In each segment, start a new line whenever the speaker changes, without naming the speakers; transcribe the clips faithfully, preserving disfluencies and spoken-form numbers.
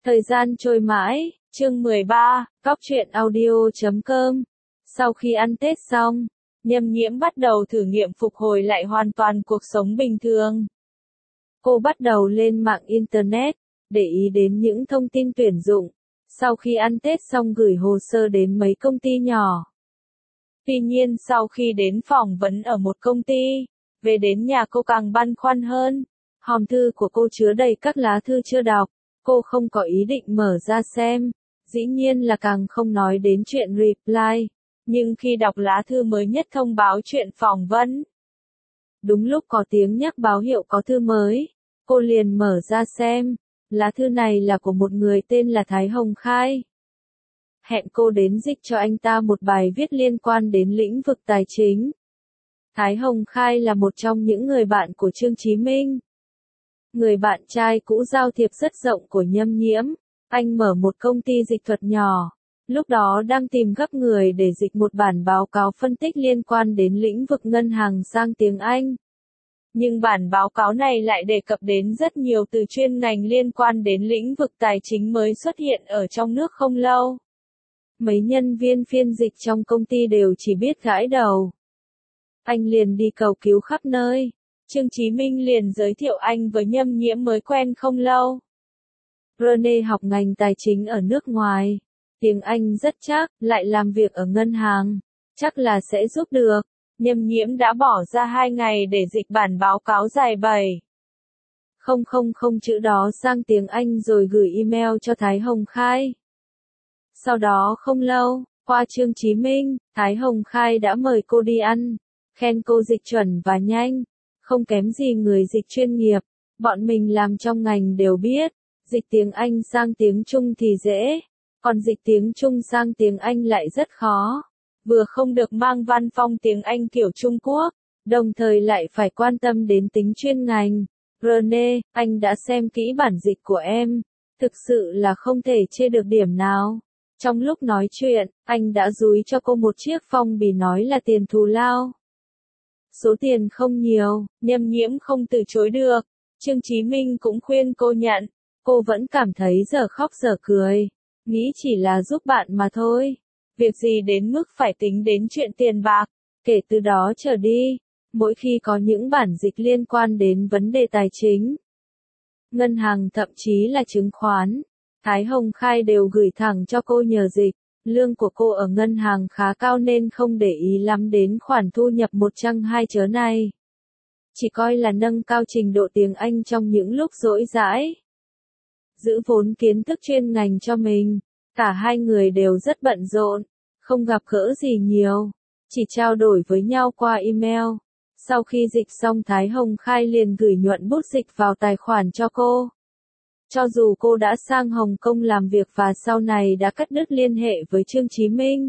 Thời gian trôi mãi, chương mười ba, góc truyện audio chấm com. Sau khi ăn Tết xong, Nhâm Nhiễm bắt đầu thử nghiệm phục hồi lại hoàn toàn cuộc sống bình thường. Cô bắt đầu lên mạng Internet, để ý đến những thông tin tuyển dụng. Sau khi ăn Tết xong gửi hồ sơ đến mấy công ty nhỏ. Tuy nhiên sau khi đến phỏng vấn ở một công ty, về đến nhà cô càng băn khoăn hơn. Hòm thư của cô chứa đầy các lá thư chưa đọc. Cô không có ý định mở ra xem, dĩ nhiên là càng không nói đến chuyện reply, nhưng khi đọc lá thư mới nhất thông báo chuyện phỏng vấn. Đúng lúc có tiếng nhắc báo hiệu có thư mới, cô liền mở ra xem, lá thư này là của một người tên là Thái Hồng Khai. Hẹn cô đến dịch cho anh ta một bài viết liên quan đến lĩnh vực tài chính. Thái Hồng Khai là một trong những người bạn của Trương Chí Minh. Người bạn trai cũ giao thiệp rất rộng của Nhâm Nhiễm, anh mở một công ty dịch thuật nhỏ, lúc đó đang tìm gấp người để dịch một bản báo cáo phân tích liên quan đến lĩnh vực ngân hàng sang tiếng Anh. Nhưng bản báo cáo này lại đề cập đến rất nhiều từ chuyên ngành liên quan đến lĩnh vực tài chính mới xuất hiện ở trong nước không lâu. Mấy nhân viên phiên dịch trong công ty đều chỉ biết gãi đầu. Anh liền đi cầu cứu khắp nơi. Trương Chí Minh liền giới thiệu anh với Nhâm Nhiễm mới quen không lâu. Rene học ngành tài chính ở nước ngoài. Tiếng Anh rất chắc, lại làm việc ở ngân hàng. Chắc là sẽ giúp được. Nhâm Nhiễm đã bỏ ra hai ngày để dịch bản báo cáo dài bảy không không không chữ đó sang tiếng Anh rồi gửi email cho Thái Hồng Khai. Sau đó không lâu, qua Trương Chí Minh, Thái Hồng Khai đã mời cô đi ăn, khen cô dịch chuẩn và nhanh. Không kém gì người dịch chuyên nghiệp, bọn mình làm trong ngành đều biết, dịch tiếng Anh sang tiếng Trung thì dễ, còn dịch tiếng Trung sang tiếng Anh lại rất khó. Vừa không được mang văn phong tiếng Anh kiểu Trung Quốc, đồng thời lại phải quan tâm đến tính chuyên ngành. Rene, anh đã xem kỹ bản dịch của em, thực sự là không thể chê được điểm nào. Trong lúc nói chuyện, anh đã dúi cho cô một chiếc phong bì nói là tiền thù lao. Số tiền không nhiều, Nhâm Nhiễm không từ chối được. Trương Chí Minh cũng khuyên cô nhận. Cô vẫn cảm thấy dở khóc dở cười. Nghĩ chỉ là giúp bạn mà thôi. Việc gì đến mức phải tính đến chuyện tiền bạc. Kể từ đó trở đi, mỗi khi có những bản dịch liên quan đến vấn đề tài chính, ngân hàng thậm chí là chứng khoán, Thái Hồng Khai đều gửi thẳng cho cô nhờ dịch. Lương của cô ở ngân hàng khá cao nên không để ý lắm đến khoản thu nhập một chăng hai chớ này. Chỉ coi là nâng cao trình độ tiếng Anh trong những lúc rỗi rãi. Giữ vốn kiến thức chuyên ngành cho mình. Cả hai người đều rất bận rộn, không gặp gỡ gì nhiều, chỉ trao đổi với nhau qua email. Sau khi dịch xong Thái Hồng Khai liền gửi nhuận bút dịch vào tài khoản cho cô. Cho dù cô đã sang Hồng Kông làm việc và sau này đã cắt đứt liên hệ với Trương Chí Minh,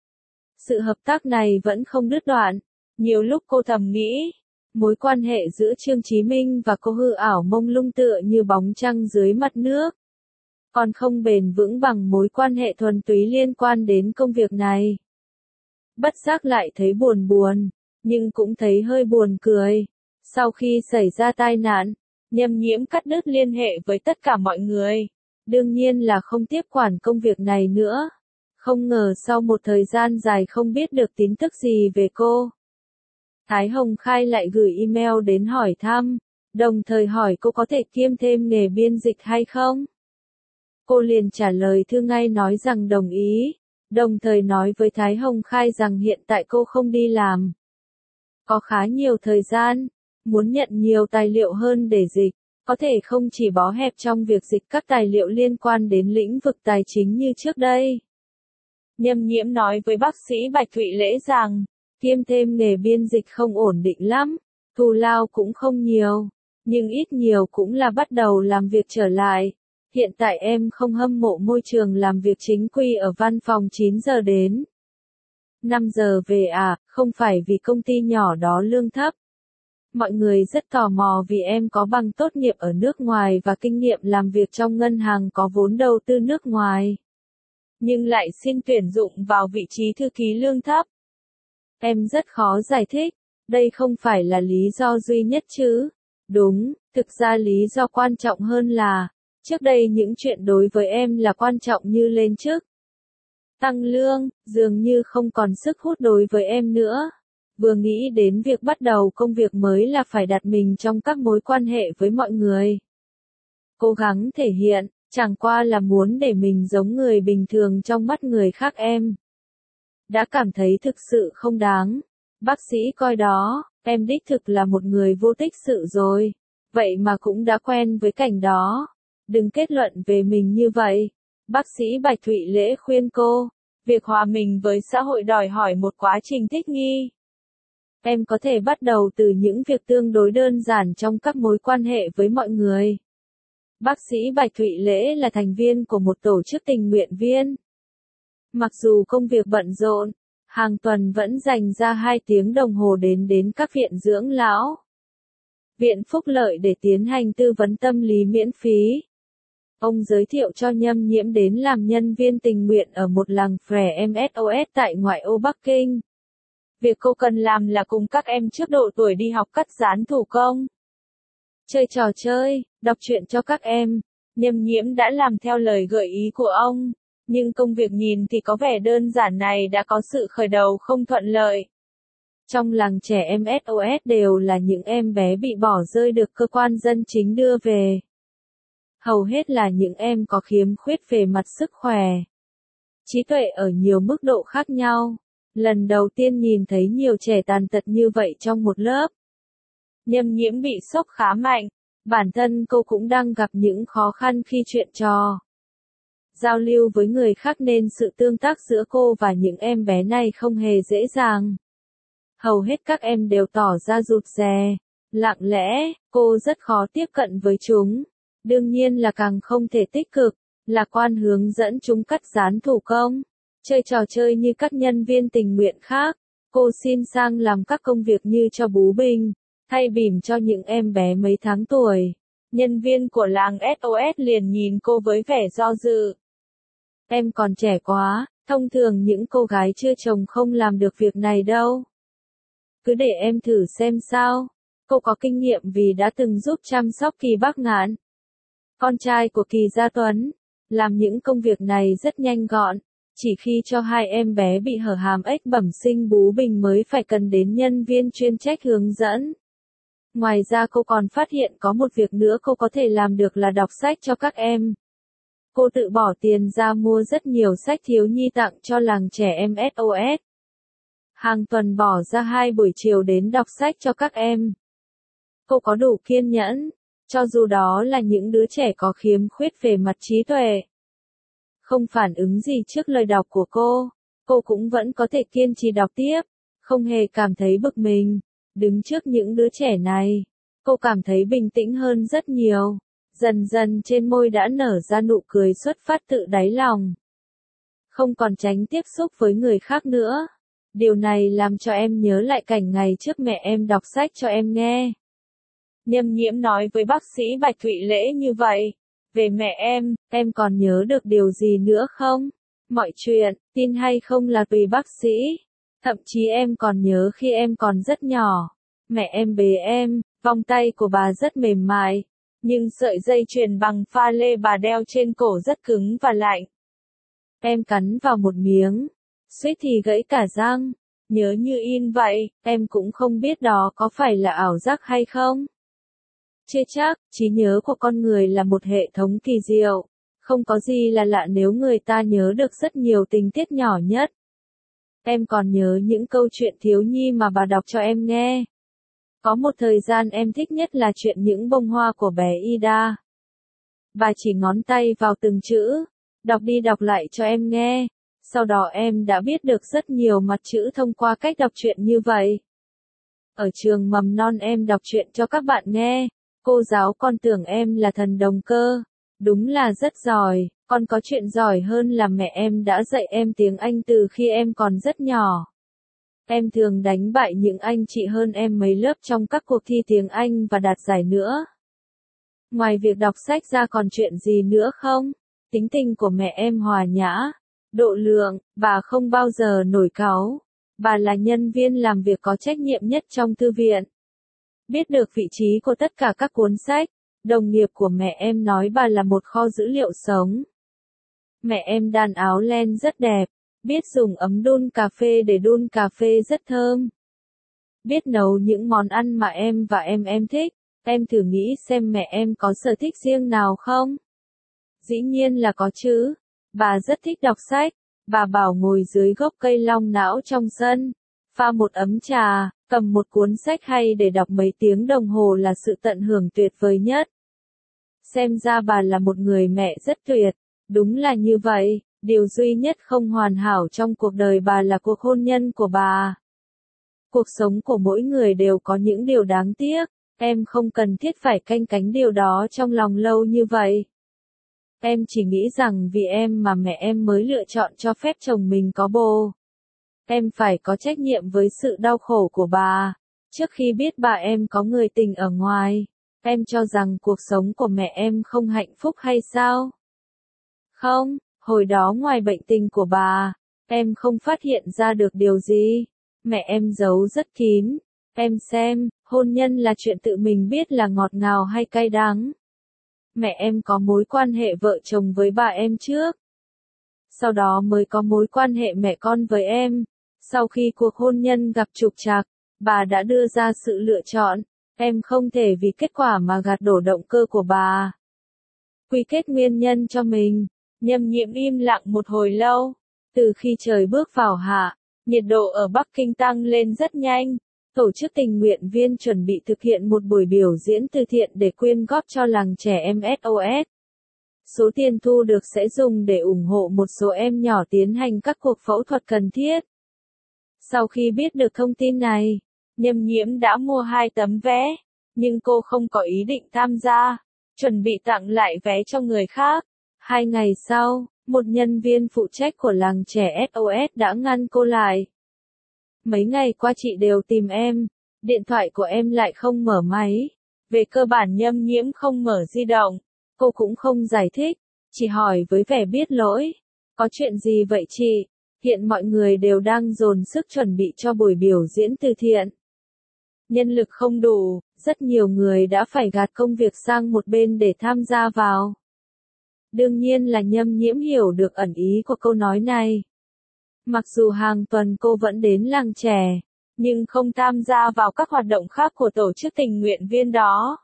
sự hợp tác này vẫn không đứt đoạn. Nhiều lúc cô thầm nghĩ, mối quan hệ giữa Trương Chí Minh và cô hư ảo mông lung tựa như bóng trăng dưới mặt nước, còn không bền vững bằng mối quan hệ thuần túy liên quan đến công việc này. Bất giác lại thấy buồn buồn, nhưng cũng thấy hơi buồn cười. Sau khi xảy ra tai nạn, Nhâm Nhiễm cắt đứt liên hệ với tất cả mọi người. Đương nhiên là không tiếp quản công việc này nữa. Không ngờ sau một thời gian dài không biết được tin tức gì về cô, Thái Hồng Khai lại gửi email đến hỏi thăm, đồng thời hỏi cô có thể kiêm thêm nghề biên dịch hay không. Cô liền trả lời thư ngay nói rằng đồng ý, đồng thời nói với Thái Hồng Khai rằng hiện tại cô không đi làm. Có khá nhiều thời gian, muốn nhận nhiều tài liệu hơn để dịch, có thể không chỉ bó hẹp trong việc dịch các tài liệu liên quan đến lĩnh vực tài chính như trước đây. Nhâm Nhiễm nói với bác sĩ Bạch Thụy Lễ rằng, kiêm thêm nghề biên dịch không ổn định lắm, thù lao cũng không nhiều, nhưng ít nhiều cũng là bắt đầu làm việc trở lại. Hiện tại em không hâm mộ môi trường làm việc chính quy ở văn phòng chín giờ đến năm giờ về à, không phải vì công ty nhỏ đó lương thấp. Mọi người rất tò mò vì em có bằng tốt nghiệp ở nước ngoài và kinh nghiệm làm việc trong ngân hàng có vốn đầu tư nước ngoài. Nhưng lại xin tuyển dụng vào vị trí thư ký lương thấp. Em rất khó giải thích, đây không phải là lý do duy nhất chứ. Đúng, thực ra lý do quan trọng hơn là, Trước đây những chuyện đối với em là quan trọng như lên chức, tăng lương, dường như không còn sức hút đối với em nữa. Vừa nghĩ đến việc bắt đầu công việc mới là phải đặt mình trong các mối quan hệ với mọi người. Cố gắng thể hiện, chẳng qua là muốn để mình giống người bình thường trong mắt người khác em. Đã cảm thấy thực sự không đáng. Bác sĩ coi đó, em đích thực là một người vô tích sự rồi. Vậy mà cũng đã quen với cảnh đó. Đừng kết luận về mình như vậy. Bác sĩ Bạch Thụy Lễ khuyên cô, việc hòa mình với xã hội đòi hỏi một quá trình thích nghi. Em có thể bắt đầu từ những việc tương đối đơn giản trong các mối quan hệ với mọi người. Bác sĩ Bạch Thụy Lễ là thành viên của một tổ chức tình nguyện viên. Mặc dù công việc bận rộn, hàng tuần vẫn dành ra hai tiếng đồng hồ đến đến các viện dưỡng lão, viện phúc lợi để tiến hành tư vấn tâm lý miễn phí. Ông giới thiệu cho Nhâm Nhiễm đến làm nhân viên tình nguyện ở một làng phè em ét o ét tại ngoại ô Bắc Kinh. Việc cô cần làm là cùng các em trước độ tuổi đi học cắt dán thủ công, chơi trò chơi, đọc truyện cho các em. Nhâm Nhiễm đã làm theo lời gợi ý của ông, nhưng công việc nhìn thì có vẻ đơn giản này đã có sự khởi đầu không thuận lợi. Trong làng trẻ em ét o ét đều là những em bé bị bỏ rơi được cơ quan dân chính đưa về. Hầu hết là những em có khiếm khuyết về mặt sức khỏe, trí tuệ ở nhiều mức độ khác nhau. Lần đầu tiên nhìn thấy nhiều trẻ tàn tật như vậy trong một lớp, Nhâm Nhiễm bị sốc khá mạnh. Bản thân cô cũng đang gặp những khó khăn khi chuyện trò, giao lưu với người khác nên sự tương tác giữa cô và những em bé này không hề dễ dàng. Hầu hết các em đều tỏ ra rụt rè, lặng lẽ, cô rất khó tiếp cận với chúng. Đương nhiên là càng không thể tích cực, lạc quan hướng dẫn chúng cắt dán thủ công, chơi trò chơi như các nhân viên tình nguyện khác. Cô xin sang làm các công việc như cho bú bình, thay bỉm cho những em bé mấy tháng tuổi. Nhân viên của làng ét o ét liền nhìn cô với vẻ do dự. Em còn trẻ quá, thông thường những cô gái chưa chồng không làm được việc này đâu. Cứ để em thử xem sao. Cô có kinh nghiệm vì đã từng giúp chăm sóc Kỳ Bác Ngạn, con trai của Kỳ Gia Tuấn, làm những công việc này rất nhanh gọn. Chỉ khi cho hai em bé bị hở hàm ếch bẩm sinh bú bình mới phải cần đến nhân viên chuyên trách hướng dẫn. Ngoài ra cô còn phát hiện có một việc nữa cô có thể làm được là đọc sách cho các em. Cô tự bỏ tiền ra mua rất nhiều sách thiếu nhi tặng cho làng trẻ em ét o ét. Hàng tuần bỏ ra hai buổi chiều đến đọc sách cho các em. Cô có đủ kiên nhẫn, cho dù đó là những đứa trẻ có khiếm khuyết về mặt trí tuệ. Không phản ứng gì trước lời đọc của cô, cô cũng vẫn có thể kiên trì đọc tiếp, không hề cảm thấy bực mình. Đứng trước những đứa trẻ này, cô cảm thấy bình tĩnh hơn rất nhiều. Dần dần trên môi đã nở ra nụ cười xuất phát tự đáy lòng. Không còn tránh tiếp xúc với người khác nữa. Điều này làm cho em nhớ lại cảnh ngày trước mẹ em đọc sách cho em nghe. Nhâm Nhiễm nói với bác sĩ Bạch Thụy Lễ như vậy. Về mẹ em, em còn nhớ được điều gì nữa không? Mọi chuyện, tin hay không là tùy bác sĩ. Thậm chí em còn nhớ khi em còn rất nhỏ. Mẹ em bế em, vòng tay của bà rất mềm mại. Nhưng sợi dây chuyền bằng pha lê bà đeo trên cổ rất cứng và lạnh. Em cắn vào một miếng, suýt thì gãy cả răng. Nhớ như in vậy, em cũng không biết đó có phải là ảo giác hay không. Chưa chắc, trí nhớ của con người là một hệ thống kỳ diệu. Không có gì là lạ nếu người ta nhớ được rất nhiều tình tiết nhỏ nhất. Em còn nhớ những câu chuyện thiếu nhi mà bà đọc cho em nghe. Có một thời gian em thích nhất là chuyện những bông hoa của bé Ida. Bà chỉ ngón tay vào từng chữ, đọc đi đọc lại cho em nghe. Sau đó em đã biết được rất nhiều mặt chữ thông qua cách đọc truyện như vậy. Ở trường mầm non em đọc truyện cho các bạn nghe. Cô giáo còn tưởng em là thần đồng cơ. Đúng là rất giỏi, con có chuyện giỏi hơn là mẹ em đã dạy em tiếng Anh từ khi em còn rất nhỏ. Em thường đánh bại những anh chị hơn em mấy lớp trong các cuộc thi tiếng Anh và đạt giải nữa. Ngoài việc đọc sách ra còn chuyện gì nữa không? Tính tình của mẹ em hòa nhã, độ lượng, bà không bao giờ nổi cáu. Bà là nhân viên làm việc có trách nhiệm nhất trong thư viện. Biết được vị trí của tất cả các cuốn sách, Đồng nghiệp của mẹ em nói bà là một kho dữ liệu sống. Mẹ em đan áo len rất đẹp, biết dùng ấm đun cà phê để đun cà phê rất thơm. Biết nấu những món ăn mà em và em em thích. Em thử nghĩ xem mẹ em có sở thích riêng nào không? Dĩ nhiên là có chứ. Bà rất thích đọc sách. Bà bảo ngồi dưới gốc cây long não trong sân, pha một ấm trà, cầm một cuốn sách hay để đọc mấy tiếng đồng hồ là sự tận hưởng tuyệt vời nhất. Xem ra bà là một người mẹ rất tuyệt. Đúng là như vậy, điều duy nhất không hoàn hảo trong cuộc đời bà là cuộc hôn nhân của bà. Cuộc sống của mỗi người đều có những điều đáng tiếc. Em không cần thiết phải canh cánh điều đó trong lòng lâu như vậy. Em chỉ nghĩ rằng vì em mà mẹ em mới lựa chọn cho phép chồng mình có bồ. Em phải có trách nhiệm với sự đau khổ của bà. Trước khi biết bà em có người tình ở ngoài, em cho rằng cuộc sống của mẹ em không hạnh phúc hay sao? Không, hồi đó ngoài bệnh tình của bà, em không phát hiện ra được điều gì. Mẹ em giấu rất kín. Em xem, hôn nhân là chuyện tự mình biết là ngọt ngào hay cay đắng. Mẹ em có mối quan hệ vợ chồng với bà em trước. Sau đó mới có mối quan hệ mẹ con với em. Sau khi cuộc hôn nhân gặp trục trặc, bà đã đưa ra sự lựa chọn. Em không thể vì kết quả mà gạt đổ động cơ của bà. Quy kết nguyên nhân cho mình. Nhâm Nhiễm im lặng một hồi lâu. Từ khi trời bước vào hạ, nhiệt độ ở Bắc Kinh tăng lên rất nhanh. Tổ chức tình nguyện viên chuẩn bị thực hiện một buổi biểu diễn từ thiện để quyên góp cho làng trẻ em ét o ét. Số tiền thu được sẽ dùng để ủng hộ một số em nhỏ tiến hành các cuộc phẫu thuật cần thiết. Sau khi biết được thông tin này, Nhâm Nhiễm đã mua hai tấm vé, nhưng cô không có ý định tham gia, chuẩn bị tặng lại vé cho người khác. Hai ngày sau, một nhân viên phụ trách của làng trẻ ét o ét đã ngăn cô lại. Mấy ngày qua chị đều tìm em, điện thoại của em lại không mở máy. Về cơ bản Nhâm Nhiễm không mở di động, cô cũng không giải thích, chỉ hỏi với vẻ biết lỗi. Có chuyện gì vậy chị? Hiện mọi người đều đang dồn sức chuẩn bị cho buổi biểu diễn từ thiện. Nhân lực không đủ, rất nhiều người đã phải gạt công việc sang một bên để tham gia vào. Đương nhiên là Nhâm Nhiễm hiểu được ẩn ý của câu nói này. Mặc dù hàng tuần cô vẫn đến làng trẻ, nhưng không tham gia vào các hoạt động khác của tổ chức tình nguyện viên đó.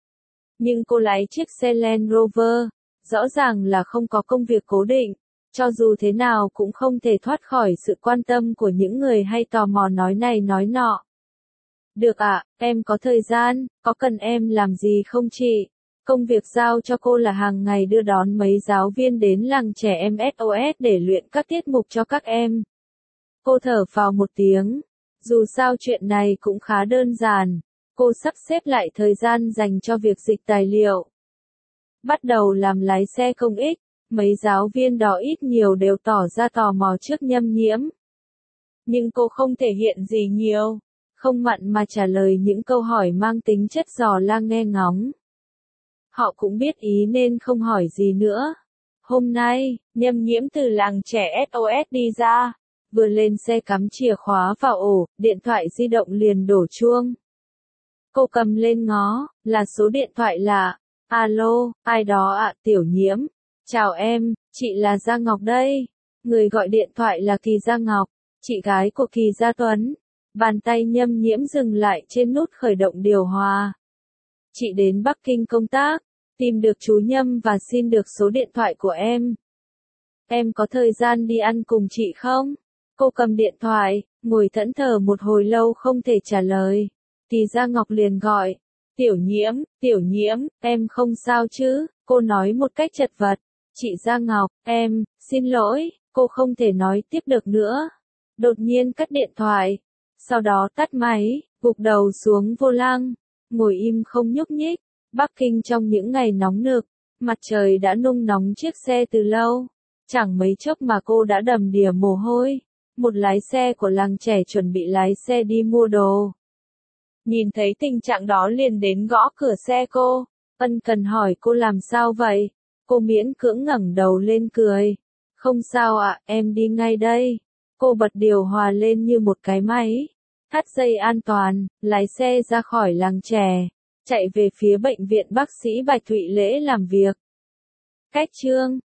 Nhưng cô lái chiếc xe Land Rover, rõ ràng là không có công việc cố định, cho dù thế nào cũng không thể thoát khỏi sự quan tâm của những người hay tò mò nói này nói nọ. Được ạ, à, em có thời gian, có cần em làm gì không chị? Công việc giao cho cô là hàng ngày đưa đón mấy giáo viên đến làng trẻ em ét o ét để luyện các tiết mục cho các em. Cô thở phào một tiếng. Dù sao chuyện này cũng khá đơn giản. Cô sắp xếp lại thời gian dành cho việc dịch tài liệu. Bắt đầu làm lái xe công ích, mấy giáo viên đó ít nhiều đều tỏ ra tò mò trước Nhâm Nhiễm. Nhưng cô không thể hiện gì nhiều, không mặn mà trả lời những câu hỏi mang tính chất dò la nghe ngóng. Họ cũng biết ý nên không hỏi gì nữa. Hôm nay, Nhâm Nhiễm từ làng trẻ ét o ét đi ra, vừa lên xe cắm chìa khóa vào ổ, điện thoại di động liền đổ chuông. Cô cầm lên ngó, là số điện thoại lạ. Alo, ai đó ạ? Tiểu Nhiễm. Chào em, chị là Gia Ngọc đây. Người gọi điện thoại là Kỳ Gia Ngọc, chị gái của Kỳ Gia Tuấn. Bàn tay Nhâm Nhiễm dừng lại trên nút khởi động điều hòa. Chị đến Bắc Kinh công tác, tìm được chú Nhâm và xin được số điện thoại của em. Em có thời gian đi ăn cùng chị không? Cô cầm điện thoại, ngồi thẫn thờ một hồi lâu không thể trả lời. Kỳ Gia Ngọc liền gọi. Tiểu Nhiễm, Tiểu Nhiễm, em không sao chứ? Cô nói một cách chật vật. Chị Gia Ngọc, em, xin lỗi, cô không thể nói tiếp được nữa. Đột nhiên cắt điện thoại. Sau đó tắt máy, gục đầu xuống vô lăng, ngồi im không nhúc nhích. Bắc Kinh trong những ngày nóng nực, mặt trời đã nung nóng chiếc xe từ lâu. Chẳng mấy chốc mà cô đã đầm đìa mồ hôi. Một lái xe của làng trẻ chuẩn bị lái xe đi mua đồ. Nhìn thấy tình trạng đó liền đến gõ cửa xe cô. Ân cần hỏi cô làm sao vậy? Cô miễn cưỡng ngẩng đầu lên cười. Không sao ạ, em đi ngay đây. Cô bật điều hòa lên như một cái máy. Thắt dây an toàn, lái xe ra khỏi làng trẻ. chạy về phía bệnh viện bác sĩ Bạch Thụy Lễ làm việc. Cách chương